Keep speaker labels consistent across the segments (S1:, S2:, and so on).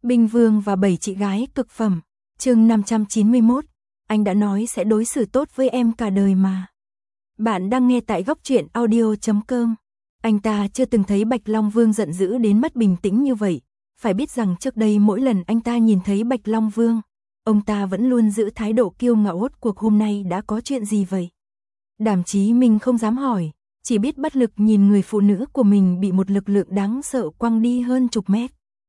S1: Binh Vương và 7 chị gái cực phẩm. Chương 591. Anh đã nói sẽ đối xử tốt với em cả đời mà. Bạn đang nghe tại góc truyện audio.com. Anh ta chưa từng thấy Bạch Long Vương giận dữ đến mất bình tĩnh như vậy. Phải biết rằng trước đây mỗi lần anh ta nhìn thấy Bạch Long Vương, ông ta vẫn luôn giữ thái độ kiêu ngạo. Rốt cuộc hôm nay đã có chuyện gì vậy? Đàm Chí Minh không dám hỏi, chỉ biết bất lực nhìn người phụ nữ của mình bị một lực lượng đáng sợ quăng đi hơn chục mét.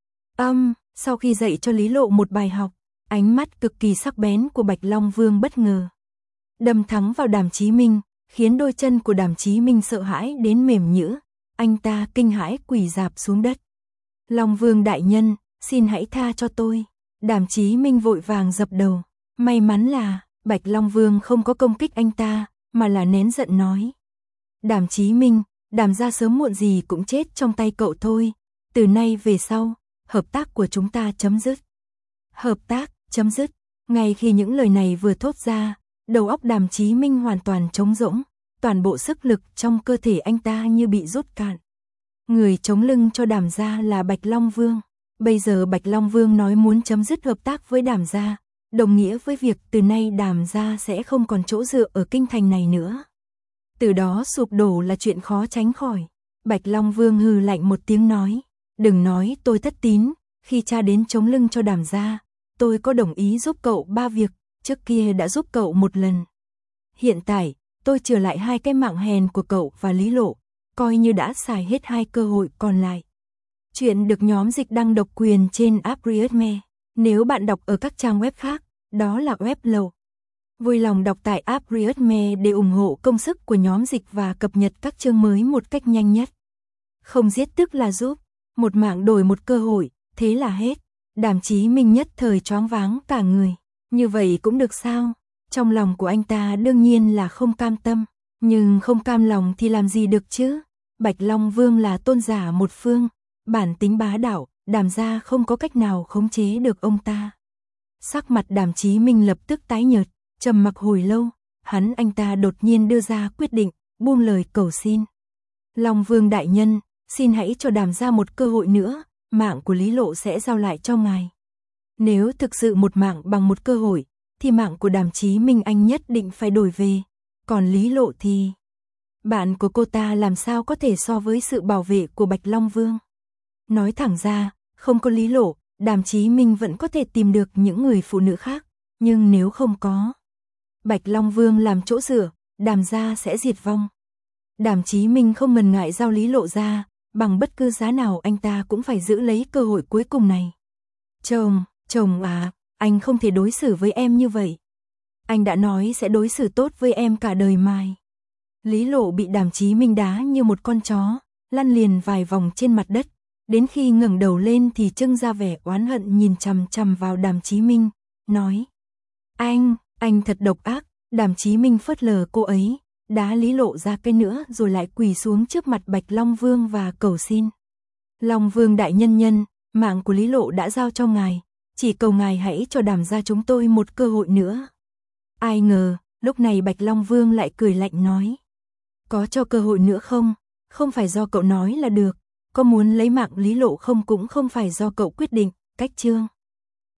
S1: Sau khi dạy cho Lý Lộ một bài học, ánh mắt cực kỳ sắc bén của Bạch Long Vương bất ngờ đâm thẳng vào Đàm Chí Minh, khiến đôi chân của Đàm Chí Minh sợ hãi đến mềm nhũn. Anh ta kinh hãi quỳ rạp xuống đất. Long Vương đại nhân, xin hãy tha cho tôi. Đàm Chí Minh vội vàng dập đầu. May mắn là Bạch Long Vương không có công kích anh ta, mà là nén giận nói: Đàm Chí Minh, Đàm gia sớm muộn gì cũng chết trong tay cậu thôi. Từ nay về sau, hợp tác của chúng ta chấm dứt. Hợp tác, chấm dứt. Ngay khi những lời này vừa thốt ra, đầu óc Đàm Chí Minh hoàn toàn trống rỗng, toàn bộ sức lực trong cơ thể anh ta như bị rút cạn. Người chống lưng cho Đàm gia là Bạch Long Vương. Bây giờ Bạch Long Vương nói muốn chấm dứt hợp tác với Đàm gia, đồng nghĩa với việc từ nay Đàm gia sẽ không còn chỗ dựa ở kinh thành này nữa. Từ đó sụp đổ là chuyện khó tránh khỏi. Bạch Long Vương hừ lạnh một tiếng nói: Đừng nói tôi thất tín, khi cha đến chống lưng cho Đàm gia, tôi có đồng ý giúp cậu 3 việc, trước kia đã giúp cậu một lần. Hiện tại, tôi trừ lại 2 cái mạng hèn của cậu và Lý Lộ, coi như đã xài hết 2 cơ hội còn lại. Chuyện được nhóm dịch đăng độc quyền trên app Readme. Nếu bạn đọc ở các trang web khác, đó là web lậu. Vui lòng đọc tại app Readme để ủng hộ công sức của nhóm dịch và cập nhật các chương mới một cách nhanh nhất. Không giết tức là giúp, một mạng đổi một cơ hội, thế là hết. Đàm Chí Minh nhất thời choáng váng cả người. Như vậy cũng được sao? Trong lòng của anh ta đương nhiên là không cam tâm, nhưng không cam lòng thì làm gì được chứ? Bạch Long Vương là tôn giả một phương, bản tính bá đạo, Đàm gia không có cách nào khống chế được ông ta. Sắc mặt Đàm Chí Minh lập tức tái nhợt, trầm mặc hồi lâu, anh ta đột nhiên đưa ra quyết định, buông lời cầu xin. Long Vương đại nhân, xin hãy cho Đàm gia một cơ hội nữa, mạng của Lý Lộ sẽ giao lại cho ngài. Nếu thực sự một mạng bằng một cơ hội, thì mạng của Đàm Chí Minh anh nhất định phải đổi về. Còn Lý Lộ thì... bạn của cô ta làm sao có thể so với sự bảo vệ của Bạch Long Vương. Nói thẳng ra, không có Lý Lộ, Đàm Chí Minh vẫn có thể tìm được những người phụ nữ khác. Nhưng nếu không có Bạch Long Vương làm chỗ dựa, Đàm gia sẽ diệt vong. Đàm Chí Minh không ngần ngại giao Lý Lộ ra, bằng bất cứ giá nào anh ta cũng phải giữ lấy cơ hội cuối cùng này. Chồng à, anh không thể đối xử với em như vậy. Anh đã nói sẽ đối xử tốt với em cả đời mai. Lý Lộ bị Đàm Chí Minh đá như một con chó, lăn liền vài vòng trên mặt đất, đến khi ngẩng đầu lên thì trưng ra vẻ oán hận nhìn chằm chằm vào Đàm Chí Minh, nói: Anh thật độc ác. Đàm Chí Minh phớt lờ cô ấy, đá Lý Lộ ra cây nữa rồi lại quỳ xuống trước mặt Bạch Long Vương và cầu xin. Long Vương đại nhân, mạng của Lý Lộ đã giao cho ngài, chỉ cầu ngài hãy cho Đàm gia chúng tôi một cơ hội nữa. Ai ngờ, lúc này Bạch Long Vương lại cười lạnh nói: Có cho cơ hội nữa không? Không phải do cậu nói là được, có muốn lấy mạng Lý Lộ không cũng không phải do cậu quyết định. Cách chương